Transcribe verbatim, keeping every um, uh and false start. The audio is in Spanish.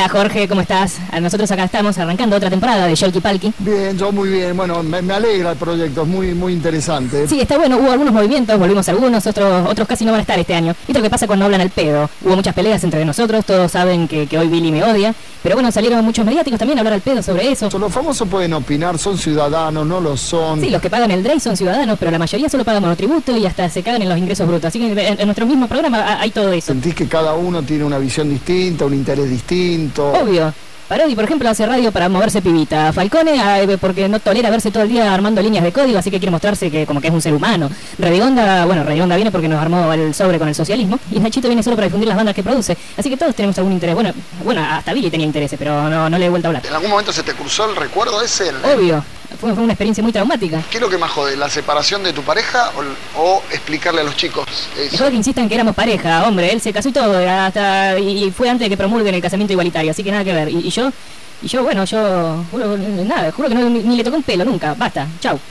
Hola Jorge, ¿cómo estás? Nosotros acá estamos arrancando otra temporada de Yolki Palki. Bien, yo muy bien. Bueno, me, me alegra el proyecto, es muy, muy interesante. Sí, está bueno, hubo algunos movimientos, volvimos algunos, otros otros casi no van a estar este año. ¿Viste lo que pasa cuando hablan al pedo? Hubo muchas peleas entre nosotros, todos saben que, que hoy Billy me odia, pero bueno, salieron muchos mediáticos también a hablar al pedo sobre eso. Los famosos pueden opinar, son ciudadanos, no lo son. Sí, los que pagan el D R E I son ciudadanos, pero la mayoría solo pagan monotributo y hasta se cagan en los ingresos brutos. Así que en, en nuestro mismo programa hay todo eso. ¿Sentís que cada uno tiene una visión distinta, un interés distinto? Obvio. Parodi, por ejemplo, hace radio para moverse pibita. Falcone, eh, porque no tolera verse todo el día armando líneas de código, así que quiere mostrarse que como que es un ser humano. Redonda, bueno, Redonda viene porque nos armó el sobre con el socialismo, y Nachito viene solo para difundir las bandas que produce. Así que todos tenemos algún interés. Bueno, bueno, hasta Billy tenía intereses, pero no, no le he vuelto a hablar. ¿En algún momento se te cruzó el recuerdo ese? El... Obvio. Fue, fue una experiencia muy traumática. ¿Qué es lo que más jode? ¿La separación de tu pareja o, o explicarle a los chicos eso? Mejor que insistan que éramos pareja, hombre. Él se casó y todo, hasta y fue antes de que promulguen el casamiento igualitario, así que nada que ver. Y, y yo, y yo, bueno, yo, juro, nada, juro que no, ni, ni le tocó un pelo nunca. Basta, chau.